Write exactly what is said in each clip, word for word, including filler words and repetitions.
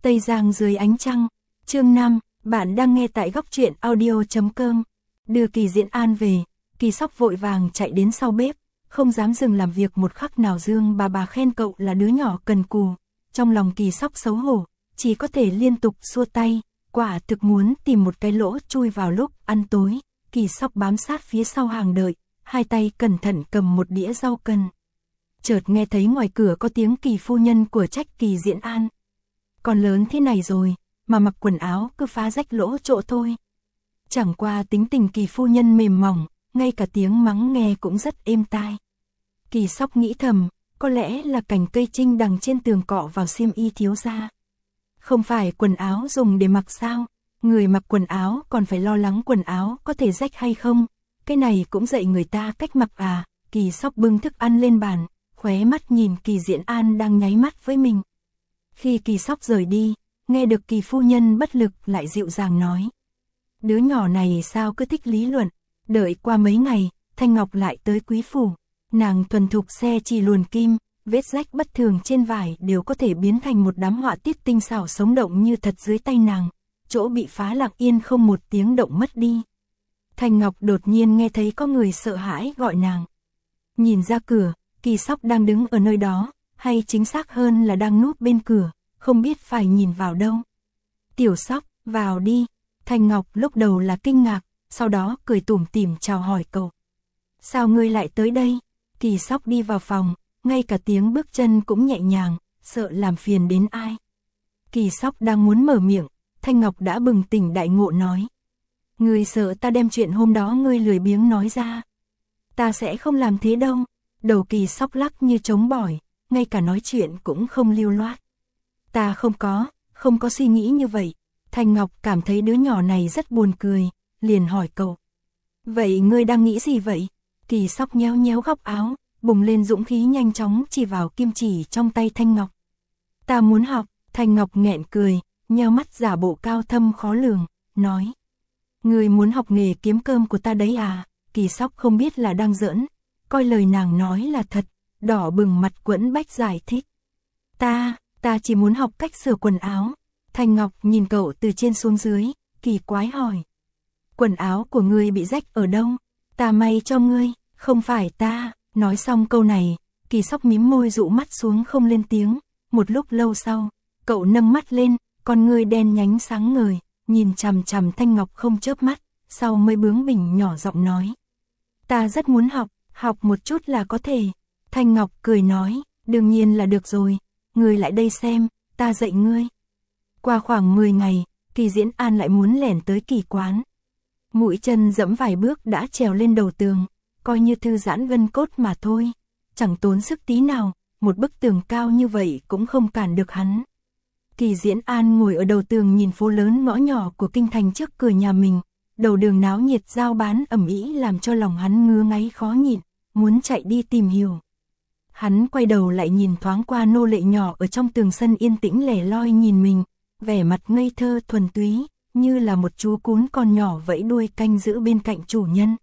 Tây Giang dưới ánh trăng, chương năm, bạn đang nghe tại góc truyện audio chấm com. Đưa Kỳ Diễn An về, Kỳ Sóc vội vàng chạy đến sau bếp, không dám dừng làm việc một khắc nào. Dương bà bà khen cậu là đứa nhỏ cần cù, trong lòng Kỳ Sóc xấu hổ, chỉ có thể liên tục xua tay, quả thực muốn tìm một cái lỗ chui vào lúc ăn tối. Kỳ Sóc bám sát phía sau hàng đợi, hai tay cẩn thận cầm một đĩa rau cần. Chợt nghe thấy ngoài cửa có tiếng Kỳ phu nhân của trách Kỳ Diễn An. Còn lớn thế này rồi, mà mặc quần áo cứ phá rách lỗ chỗ thôi. Chẳng qua tính tình Kỳ phu nhân mềm mỏng, ngay cả tiếng mắng nghe cũng rất êm tai. Kỳ Sóc nghĩ thầm, có lẽ là cành cây trinh đằng trên tường cọ vào xiêm y thiếu gia. Không phải quần áo dùng để mặc sao, người mặc quần áo còn phải lo lắng quần áo có thể rách hay không, cái này cũng dạy người ta cách mặc à. Kỳ Sóc bưng thức ăn lên bàn, khóe mắt nhìn Kỳ Diễn An đang nháy mắt với mình. Khi Kỳ Sóc rời đi, nghe được Kỳ phu nhân bất lực lại dịu dàng nói. Đứa nhỏ này sao cứ thích lý luận, đợi qua mấy ngày, Thanh Ngọc lại tới quý phủ. Nàng thuần thục xe chỉ luồn kim, vết rách bất thường trên vải đều có thể biến thành một đám họa tiết tinh xảo sống động như thật dưới tay nàng, chỗ bị phá lặng yên không một tiếng động mất đi. Thanh Ngọc đột nhiên nghe thấy có người sợ hãi gọi nàng. Nhìn ra cửa, Kỳ Sóc đang đứng ở nơi đó, hay chính xác hơn là đang núp bên cửa, không biết phải nhìn vào đâu. Tiểu Sóc, vào đi. Thanh Ngọc lúc đầu là kinh ngạc, sau đó cười tủm tỉm chào hỏi cậu. Sao ngươi lại tới đây? Kỳ Sóc đi vào phòng, ngay cả tiếng bước chân cũng nhẹ nhàng, sợ làm phiền đến ai. Kỳ Sóc đang muốn mở miệng, Thanh Ngọc đã bừng tỉnh đại ngộ nói. Ngươi sợ ta đem chuyện hôm đó ngươi lười biếng nói ra. Ta sẽ không làm thế đâu. Đầu Kỳ Sóc lắc như trống bỏi, ngay cả nói chuyện cũng không lưu loát. Ta không có, không có suy nghĩ như vậy. Thanh Ngọc cảm thấy đứa nhỏ này rất buồn cười, liền hỏi cậu. Vậy ngươi đang nghĩ gì vậy? Kỳ Sóc nhéo nhéo góc áo, bùng lên dũng khí nhanh chóng chỉ vào kim chỉ trong tay Thanh Ngọc. Ta muốn học. Thanh Ngọc nghẹn cười, nheo mắt giả bộ cao thâm khó lường, nói. Ngươi muốn học nghề kiếm cơm của ta đấy à? Kỳ Sóc không biết là đang giỡn, coi lời nàng nói là thật, đỏ bừng mặt quẫn bách giải thích. Ta, ta chỉ muốn học cách sửa quần áo. Thanh Ngọc nhìn cậu từ trên xuống dưới, kỳ quái hỏi. Quần áo của ngươi bị rách ở đâu? Ta may cho ngươi, không phải ta. Nói xong câu này, Kỳ Sóc mím môi dụ mắt xuống không lên tiếng. Một lúc lâu sau, cậu nâng mắt lên, con ngươi đen nhánh sáng ngời, nhìn chằm chằm Thanh Ngọc không chớp mắt, sau mới bướng bỉnh nhỏ giọng nói. Ta rất muốn học, học một chút là có thể. Thanh Ngọc cười nói, đương nhiên là được rồi, ngươi lại đây xem, ta dạy ngươi. Qua khoảng mười ngày, Kỳ Diễn An lại muốn lẻn tới Kỳ quán. Mũi chân dẫm vài bước đã trèo lên đầu tường, coi như thư giãn gân cốt mà thôi, chẳng tốn sức tí nào, một bức tường cao như vậy cũng không cản được hắn. Kỳ Diễn An ngồi ở đầu tường nhìn phố lớn ngõ nhỏ của kinh thành trước cửa nhà mình, đầu đường náo nhiệt giao bán ầm ĩ làm cho lòng hắn ngứa ngáy khó nhịn, muốn chạy đi tìm hiểu. Hắn quay đầu lại nhìn thoáng qua nô lệ nhỏ ở trong tường sân yên tĩnh lẻ loi nhìn mình, vẻ mặt ngây thơ thuần túy, như là một chú cún con nhỏ vẫy đuôi canh giữ bên cạnh chủ nhân.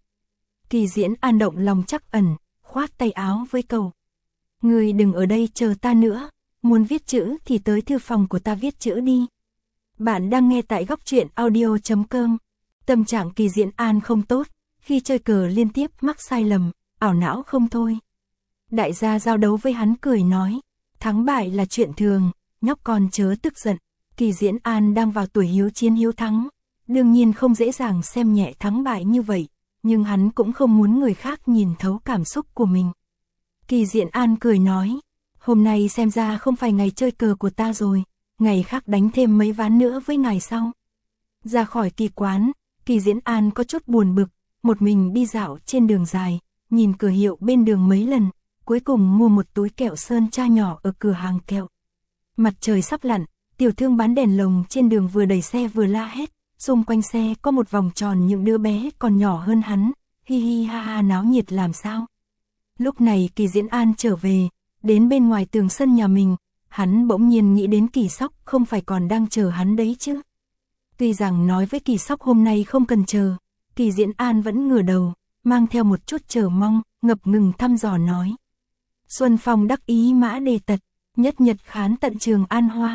Kỳ Diễn An động lòng trắc ẩn, khoát tay áo với cậu. Ngươi đừng ở đây chờ ta nữa, muốn viết chữ thì tới thư phòng của ta viết chữ đi. Bạn đang nghe tại góc truyện audio chấm com. Tâm trạng Kỳ Diễn An không tốt, khi chơi cờ liên tiếp mắc sai lầm, ảo não không thôi. Đại gia giao đấu với hắn cười nói, thắng bại là chuyện thường, nhóc con chớ tức giận. Kỳ Diễn An đang vào tuổi hiếu chiến hiếu thắng, đương nhiên không dễ dàng xem nhẹ thắng bại như vậy, nhưng hắn cũng không muốn người khác nhìn thấu cảm xúc của mình. Kỳ Diễn An cười nói, hôm nay xem ra không phải ngày chơi cờ của ta rồi, ngày khác đánh thêm mấy ván nữa với ngày sau. Ra khỏi Kỳ quán, Kỳ Diễn An có chút buồn bực, một mình đi dạo trên đường dài, nhìn cửa hiệu bên đường mấy lần, cuối cùng mua một túi kẹo sơn tra nhỏ ở cửa hàng kẹo. Mặt trời sắp lặn, tiểu thương bán đèn lồng trên đường vừa đẩy xe vừa la hét, xung quanh xe có một vòng tròn những đứa bé còn nhỏ hơn hắn, hi hi ha ha náo nhiệt làm sao. Lúc này Kỳ Diễn An trở về, đến bên ngoài tường sân nhà mình, hắn bỗng nhiên nghĩ đến Kỳ Sóc không phải còn đang chờ hắn đấy chứ. Tuy rằng nói với Kỳ Sóc hôm nay không cần chờ, Kỳ Diễn An vẫn ngửa đầu, mang theo một chút chờ mong, ngập ngừng thăm dò nói. Xuân phong đắc ý mã đề tật, nhất nhật khán tận trường An Hoa.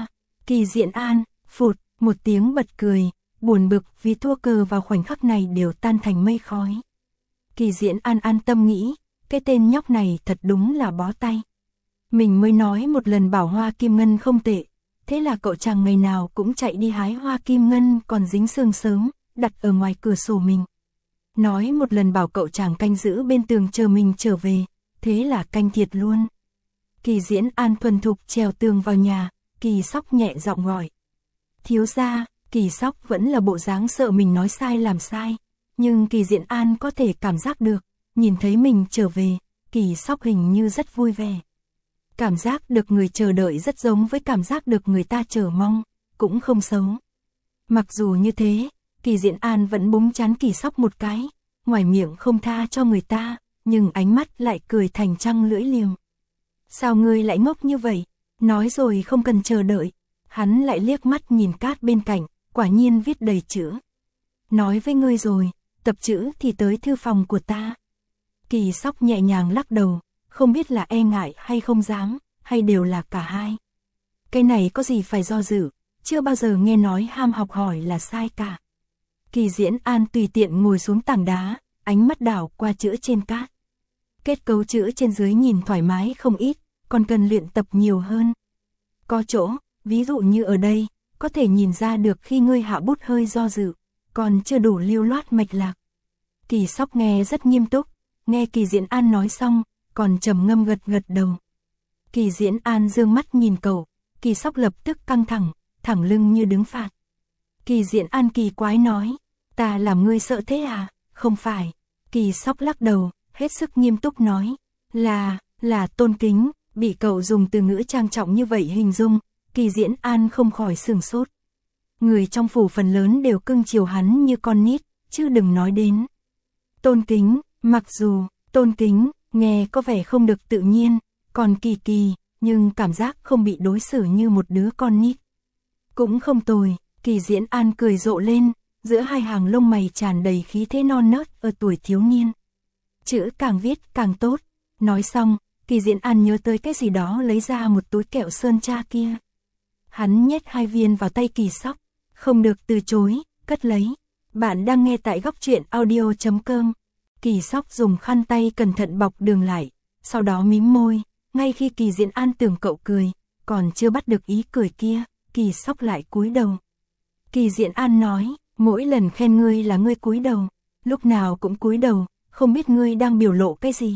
Kỳ Diễn An, phụt, một tiếng bật cười, buồn bực vì thua cờ vào khoảnh khắc này đều tan thành mây khói. Kỳ Diễn An an tâm nghĩ, cái tên nhóc này thật đúng là bó tay. Mình mới nói một lần bảo hoa kim ngân không tệ, thế là cậu chàng ngày nào cũng chạy đi hái hoa kim ngân còn dính sương sớm, đặt ở ngoài cửa sổ mình. Nói một lần bảo cậu chàng canh giữ bên tường chờ mình trở về, thế là canh thiệt luôn. Kỳ Diễn An thuần thục trèo tường vào nhà, Kỳ Sóc nhẹ giọng gọi. Thiếu gia. Kỳ Sóc vẫn là bộ dáng sợ mình nói sai làm sai, nhưng Kỳ Diễn An có thể cảm giác được, nhìn thấy mình trở về, Kỳ Sóc hình như rất vui vẻ. Cảm giác được người chờ đợi rất giống với cảm giác được người ta chờ mong, cũng không xấu. Mặc dù như thế, Kỳ Diễn An vẫn búng chán Kỳ Sóc một cái, ngoài miệng không tha cho người ta, nhưng ánh mắt lại cười thành trăng lưỡi liềm. Sao ngươi lại ngốc như vậy? Nói rồi không cần chờ đợi. Hắn lại liếc mắt nhìn cát bên cạnh, quả nhiên viết đầy chữ. Nói với ngươi rồi, tập chữ thì tới thư phòng của ta. Kỳ Sóc nhẹ nhàng lắc đầu, không biết là e ngại hay không dám, hay đều là cả hai. Cái này có gì phải do dự, chưa bao giờ nghe nói ham học hỏi là sai cả. Kỳ Diễn An tùy tiện ngồi xuống tảng đá, ánh mắt đảo qua chữ trên cát. Kết cấu chữ trên dưới nhìn thoải mái không ít, còn cần luyện tập nhiều hơn. Có chỗ, ví dụ như ở đây, có thể nhìn ra được khi ngươi hạ bút hơi do dự, còn chưa đủ lưu loát mạch lạc. Kỳ Sóc nghe rất nghiêm túc, nghe Kỳ Diễn An nói xong, còn trầm ngâm gật gật đầu. Kỳ Diễn An dương mắt nhìn cậu, Kỳ Sóc lập tức căng thẳng, thẳng lưng như đứng phạt. Kỳ Diễn An kỳ quái nói, ta làm ngươi sợ thế à? Không phải. Kỳ Sóc lắc đầu, hết sức nghiêm túc nói, là, là tôn kính. Bị cậu dùng từ ngữ trang trọng như vậy hình dung, Kỳ Diễn An không khỏi sửng sốt. Người trong phủ phần lớn đều cưng chiều hắn như con nít, chứ đừng nói đến tôn kính. Mặc dù tôn kính nghe có vẻ không được tự nhiên, còn kỳ kỳ, nhưng cảm giác không bị đối xử như một đứa con nít cũng không tồi. Kỳ Diễn An cười rộ lên, giữa hai hàng lông mày tràn đầy khí thế non nớt ở tuổi thiếu niên. Chữ càng viết càng tốt. Nói xong, Kỳ Diễn An nhớ tới cái gì đó lấy ra một túi kẹo sơn tra kia. Hắn nhét hai viên vào tay Kỳ Sóc, không được từ chối, cất lấy. Bạn đang nghe tại góc truyện audio chấm com. Kỳ Sóc dùng khăn tay cẩn thận bọc đường lại, sau đó mím môi, ngay khi Kỳ Diễn An tưởng cậu cười, còn chưa bắt được ý cười kia, Kỳ Sóc lại cúi đầu. Kỳ Diễn An nói, mỗi lần khen ngươi là ngươi cúi đầu, lúc nào cũng cúi đầu, không biết ngươi đang biểu lộ cái gì.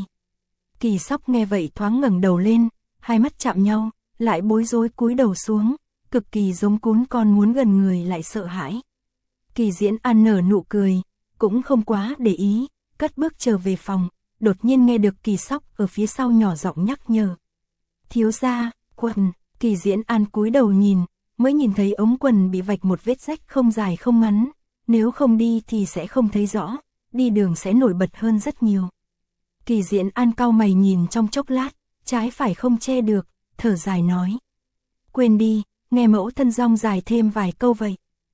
Kỳ Sóc nghe vậy thoáng ngẩng đầu lên, hai mắt chạm nhau, lại bối rối cúi đầu xuống, cực kỳ giống cún con muốn gần người lại sợ hãi. Kỳ Diễn An nở nụ cười, cũng không quá để ý, cất bước trở về phòng, đột nhiên nghe được Kỳ Sóc ở phía sau nhỏ giọng nhắc nhở. Thiếu gia, quần. Kỳ Diễn An cúi đầu nhìn, mới nhìn thấy ống quần bị vạch một vết rách không dài không ngắn, nếu không đi thì sẽ không thấy rõ, đi đường sẽ nổi bật hơn rất nhiều. Kỳ Diễn An cau mày nhìn trong chốc lát, trái phải không che được, thở dài nói. Quên đi, nghe mẫu thân rong dài thêm vài câu vậy.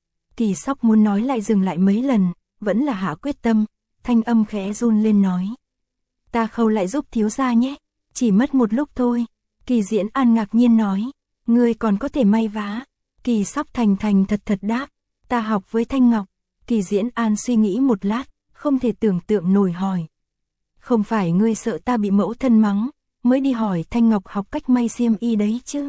Kỳ Sóc muốn nói lại dừng lại mấy lần, vẫn là hạ quyết tâm, thanh âm khẽ run lên nói. Ta khâu lại giúp thiếu gia nhé, chỉ mất một lúc thôi. Kỳ Diễn An ngạc nhiên nói, ngươi còn có thể may vá. Kỳ Sóc thành thành thật thật đáp, ta học với Thanh Ngọc. Kỳ Diễn An suy nghĩ một lát, không thể tưởng tượng nổi hỏi. Không phải ngươi sợ ta bị mẫu thân mắng, mới đi hỏi Thanh Ngọc học cách may xiêm y đấy chứ?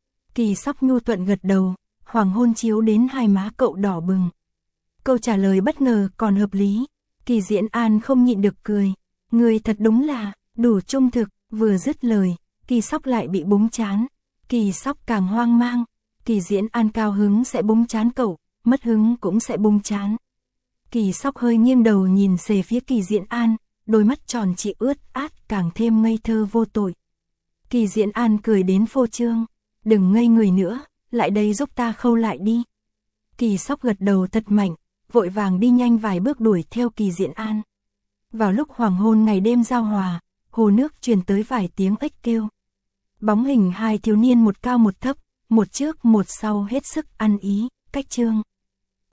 Kỳ Sóc nhu thuận gật đầu, hoàng hôn chiếu đến hai má cậu đỏ bừng. Câu trả lời bất ngờ còn hợp lý. Kỳ Diễn An không nhịn được cười. Ngươi thật đúng là đủ trung thực. Vừa dứt lời, Kỳ Sóc lại bị búng chán. Kỳ Sóc càng hoang mang. Kỳ Diễn An cao hứng sẽ búng chán cậu, mất hứng cũng sẽ búng chán. Kỳ Sóc hơi nghiêng đầu nhìn về phía Kỳ Diễn An, đôi mắt tròn trịa ướt át càng thêm ngây thơ vô tội. Kỳ Diễn An cười đến phô trương, đừng ngây người nữa, lại đây giúp ta khâu lại đi. Kỳ Sóc gật đầu thật mạnh, vội vàng đi nhanh vài bước đuổi theo Kỳ Diễn An. Vào lúc hoàng hôn ngày đêm giao hòa, hồ nước truyền tới vài tiếng ếch kêu. Bóng hình hai thiếu niên một cao một thấp, một trước một sau hết sức ăn ý, cách chương.